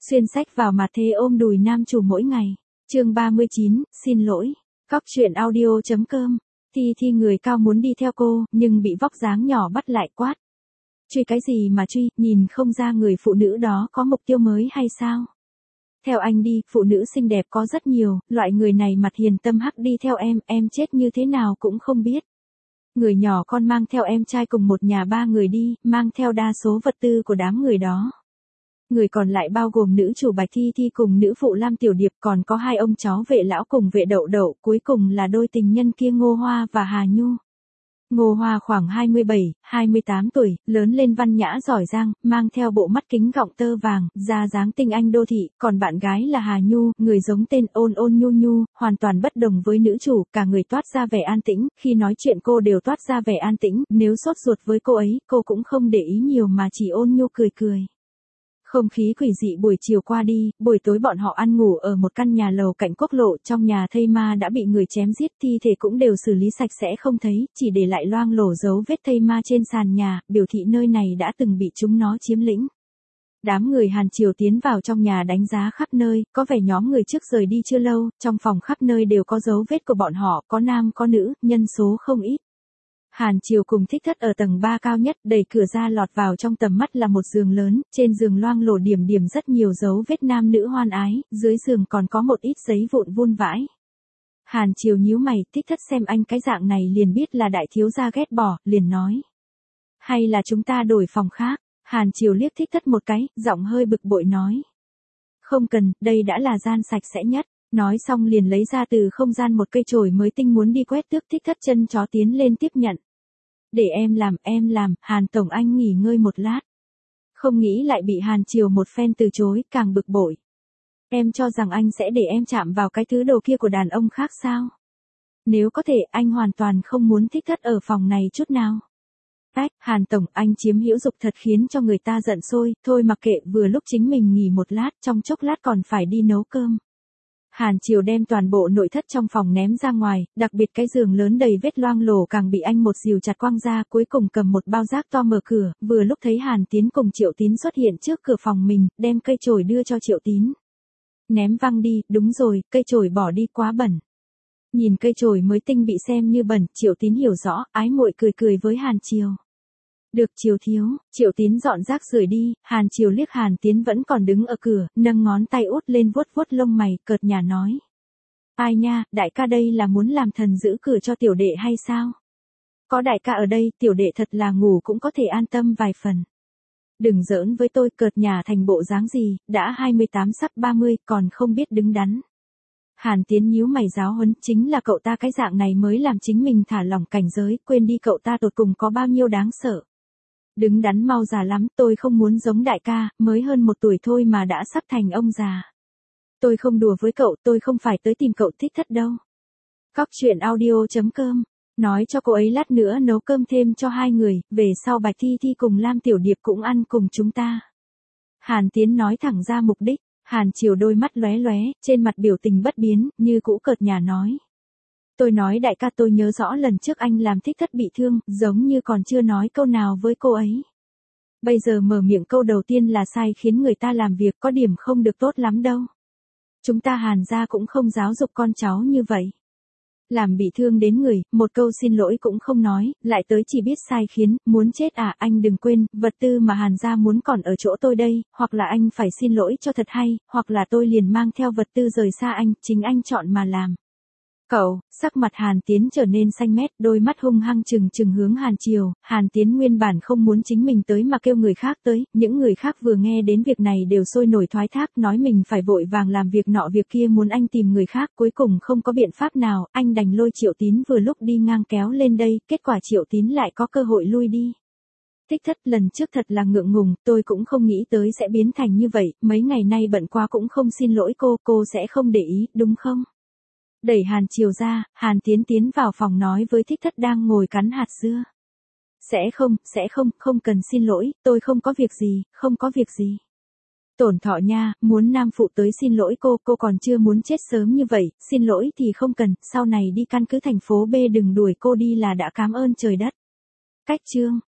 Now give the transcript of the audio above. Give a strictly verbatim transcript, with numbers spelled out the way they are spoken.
Xuyên sách vào mặt thế ôm đùi nam chủ mỗi ngày. Chương ba mươi chín, xin lỗi. Cóc truyện audio chấm com. Thi Thi người cao muốn đi theo cô, nhưng bị vóc dáng nhỏ bắt lại quát. Truy cái gì mà truy, nhìn không ra người phụ nữ đó có mục tiêu mới hay sao? Theo anh đi, phụ nữ xinh đẹp có rất nhiều, loại người này mặt hiền tâm hắc đi theo em, em chết như thế nào cũng không biết. Người nhỏ con mang theo em trai cùng một nhà ba người đi, mang theo đa số vật tư của đám người đó. Người còn lại bao gồm nữ chủ Bạch Thi Thi cùng nữ phụ Lam Tiểu Điệp, còn có hai ông cháu vệ lão cùng vệ đậu đậu, cuối cùng là đôi tình nhân kia Ngô Hoa và Hà Nhu. Ngô Hoa khoảng hai mươi bảy, hai mươi tám tuổi, lớn lên văn nhã giỏi giang, mang theo bộ mắt kính gọng tơ vàng, da dáng tinh anh đô thị, còn bạn gái là Hà Nhu, người giống tên ôn ôn nhu nhu, hoàn toàn bất đồng với nữ chủ, cả người toát ra vẻ an tĩnh, khi nói chuyện cô đều toát ra vẻ an tĩnh, nếu sốt ruột với cô ấy, cô cũng không để ý nhiều mà chỉ ôn nhu cười cười. Không khí quỷ dị buổi chiều qua đi, buổi tối bọn họ ăn ngủ ở một căn nhà lầu cạnh quốc lộ, trong nhà thây ma đã bị người chém giết, thi thể cũng đều xử lý sạch sẽ không thấy, chỉ để lại loang lổ dấu vết thây ma trên sàn nhà, biểu thị nơi này đã từng bị chúng nó chiếm lĩnh. Đám người Hàn Triều tiến vào trong nhà đánh giá khắp nơi, có vẻ nhóm người trước rời đi chưa lâu, trong phòng khắp nơi đều có dấu vết của bọn họ, có nam có nữ, nhân số không ít. Hàn Triều cùng Thích Thất ở tầng ba cao nhất, đẩy cửa ra lọt vào trong tầm mắt là một giường lớn, trên giường loang lổ điểm điểm rất nhiều dấu vết nam nữ hoan ái, dưới giường còn có một ít giấy vụn vun vãi. Hàn Triều nhíu mày, Thích Thất xem anh cái dạng này liền biết là đại thiếu gia ghét bỏ, liền nói. Hay là chúng ta đổi phòng khác? Hàn Triều liếc Thích Thất một cái, giọng hơi bực bội nói. Không cần, đây đã là gian sạch sẽ nhất. Nói xong liền lấy ra từ không gian một cây chổi mới tinh muốn đi quét tước. Thích Thất chân chó tiến lên tiếp nhận. Để em làm, em làm, Hàn Tổng anh nghỉ ngơi một lát. Không nghĩ lại bị Hàn Triều một phen từ chối, càng bực bội. Em cho rằng anh sẽ để em chạm vào cái thứ đồ kia của đàn ông khác sao? Nếu có thể, anh hoàn toàn không muốn Thích Thất ở phòng này chút nào. Ách, Hàn Tổng, anh chiếm hữu dục thật khiến cho người ta giận sôi, thôi mặc kệ, vừa lúc chính mình nghỉ một lát, trong chốc lát còn phải đi nấu cơm. Hàn Triều đem toàn bộ nội thất trong phòng ném ra ngoài, đặc biệt cái giường lớn đầy vết loang lổ càng bị anh một dìu chặt quăng ra, cuối cùng cầm một bao rác to mở cửa, vừa lúc thấy Hàn Tiến cùng Triệu Tín xuất hiện trước cửa phòng mình, đem cây chổi đưa cho Triệu Tín. Ném văng đi, đúng rồi, cây chổi bỏ đi quá bẩn. Nhìn cây chổi mới tinh bị xem như bẩn, Triệu Tín hiểu rõ, ái muội cười cười với Hàn Triều. Được Triều thiếu, Triệu Tín dọn rác rời đi, Hàn Triều liếc Hàn Tiến vẫn còn đứng ở cửa, nâng ngón tay út lên vuốt vuốt lông mày, cợt nhả nói. Ai nha, đại ca đây là muốn làm thần giữ cửa cho tiểu đệ hay sao? Có đại ca ở đây, tiểu đệ thật là ngủ cũng có thể an tâm vài phần. Đừng giỡn với tôi, cợt nhả thành bộ dáng gì, đã hai mươi tám sắp ba mươi, còn không biết đứng đắn. Hàn Tiến nhíu mày giáo huấn, chính là cậu ta cái dạng này mới làm chính mình thả lỏng cảnh giới, quên đi cậu ta tột cùng có bao nhiêu đáng sợ. Đứng đắn mau già lắm, tôi không muốn giống đại ca, mới hơn một tuổi thôi mà đã sắp thành ông già. Tôi không đùa với cậu, tôi không phải tới tìm cậu Thích Thất đâu. Cóc truyện audio chấm com, nói cho cô ấy lát nữa nấu cơm thêm cho hai người, về sau Bạch Thi Thi cùng Lam Tiểu Điệp cũng ăn cùng chúng ta. Hàn Tiến nói thẳng ra mục đích, Hàn Triều đôi mắt lóe lóe, trên mặt biểu tình bất biến, như cũ cợt nhả nói. Tôi nói đại ca, tôi nhớ rõ lần trước anh làm Thích Thất bị thương, giống như còn chưa nói câu nào với cô ấy. Bây giờ mở miệng câu đầu tiên là sai, khiến người ta làm việc có điểm không được tốt lắm đâu. Chúng ta Hàn gia cũng không giáo dục con cháu như vậy. Làm bị thương đến người, một câu xin lỗi cũng không nói, lại tới chỉ biết sai khiến, muốn chết à, anh đừng quên, vật tư mà Hàn gia muốn còn ở chỗ tôi đây, hoặc là anh phải xin lỗi cho thật hay, hoặc là tôi liền mang theo vật tư rời xa anh, chính anh chọn mà làm. Cậu, sắc mặt Hàn Tiến trở nên xanh mét, đôi mắt hung hăng trừng trừng hướng Hàn Triều, Hàn Tiến nguyên bản không muốn chính mình tới mà kêu người khác tới, những người khác vừa nghe đến việc này đều sôi nổi thoái thác, nói mình phải vội vàng làm việc nọ việc kia muốn anh tìm người khác, cuối cùng không có biện pháp nào, anh đành lôi Triệu Tín vừa lúc đi ngang kéo lên đây, kết quả Triệu Tín lại có cơ hội lui đi. Thích Thất, lần trước thật là ngượng ngùng, tôi cũng không nghĩ tới sẽ biến thành như vậy, mấy ngày nay bận quá cũng không xin lỗi cô, cô sẽ không để ý, đúng không? Đẩy Hàn Triều ra, Hàn Tiến tiến vào phòng nói với Thích Thất đang ngồi cắn hạt dưa. Sẽ không, sẽ không, không cần xin lỗi, tôi không có việc gì, không có việc gì. Tổn Thọ nha, muốn nam phụ tới xin lỗi cô, cô còn chưa muốn chết sớm như vậy, xin lỗi thì không cần, sau này đi căn cứ thành phố B đừng đuổi cô đi là đã cảm ơn trời đất. Cách chương.